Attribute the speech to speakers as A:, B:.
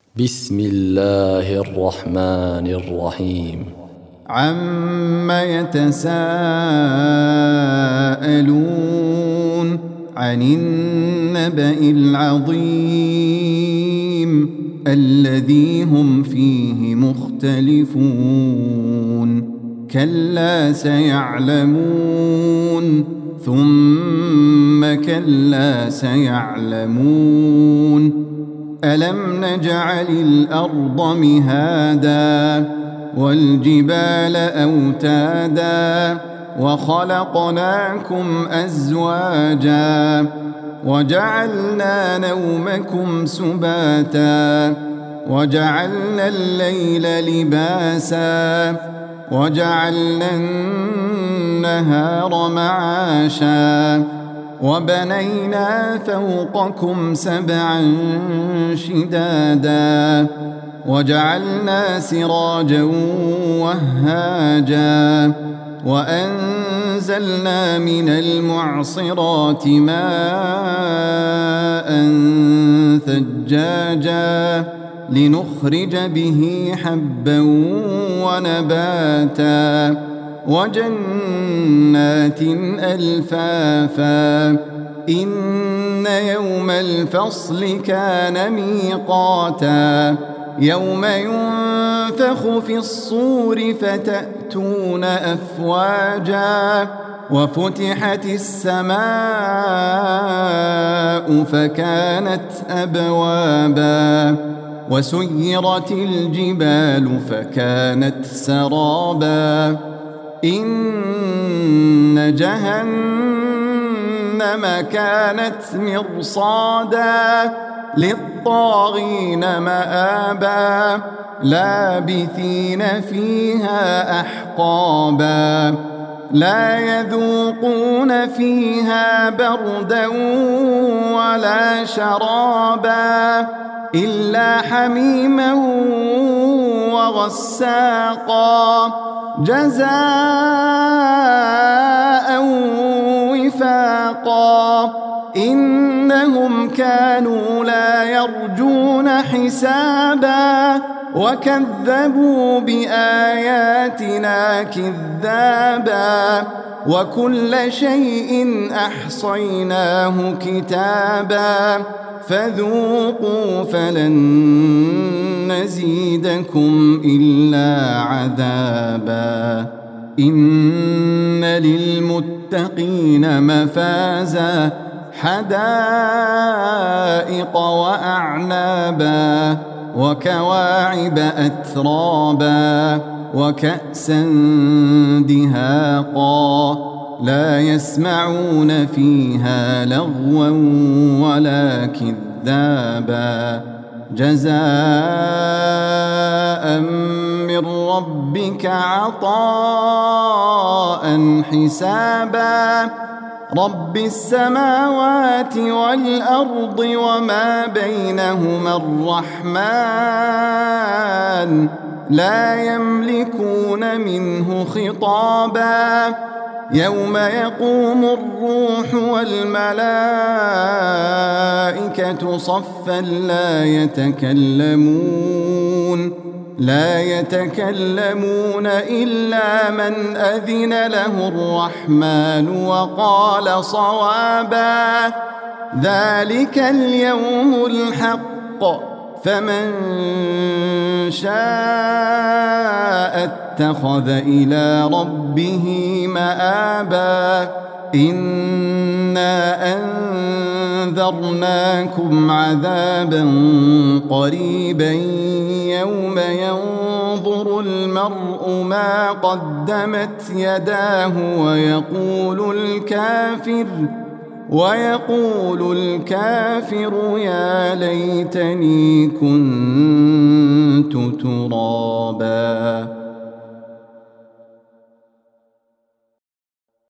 A: بسم الله الرحمن الرحيم.
B: عم يتساءلون عن النبأ العظيم الذي هم فيه مختلفون كلا سيعلمون ثم كلا سيعلمون ألم نجعل الأرض مهادا والجبال أوتادا وخلقناكم أزواجا وجعلنا نومكم سباتا وجعلنا الليل لباسا وجعلنا النهار معاشا وبنينا فوقكم سبعا شدادا وجعلنا سراجا وهاجا وأنزلنا من المعصرات ماء ثجاجا لنخرج به حبا ونباتا وجنات ألفافا إن يوم الفصل كان ميقاتا يوم ينفخ في الصور فتأتون أفواجا وفتحت السماء فكانت أبوابا وسيرت الجبال فكانت سرابا إن جهنم كانت مرصادا للطاغين مآبا لابثين فيها أحقابا لا يذوقون فيها بردا ولا شرابا إلا حميما وغساقا جزاء وفاقا إنهم كانوا لا يرجون حسابا وكذبوا بآياتنا كذابا وكل شيء أحصيناه كتابا فذوقوا فلن نزيدكم إلا عذابا إن للمتقين مفازا حدائق وأعنابا وكواعب أترابا وكأسا دهاقا لا يسمعون فيها لغوا ولا كذابا جزاء من ربك عطاء حسابا رب السماوات والأرض وما بينهما الرحمن لا يملكون منه خطابا يوم يقوم الروح والملائكة صفا لا يتكلمون إلا من أذن له الرحمن وقال صوابا ذلك اليوم الحق فمن شاء اتخذ إلى ربه مآبا إنا أنذرناكم عذابا قريبا يوم ينظر المرء ما قدمت يداه ويقول الكافر يا ليتني كنت ترابا.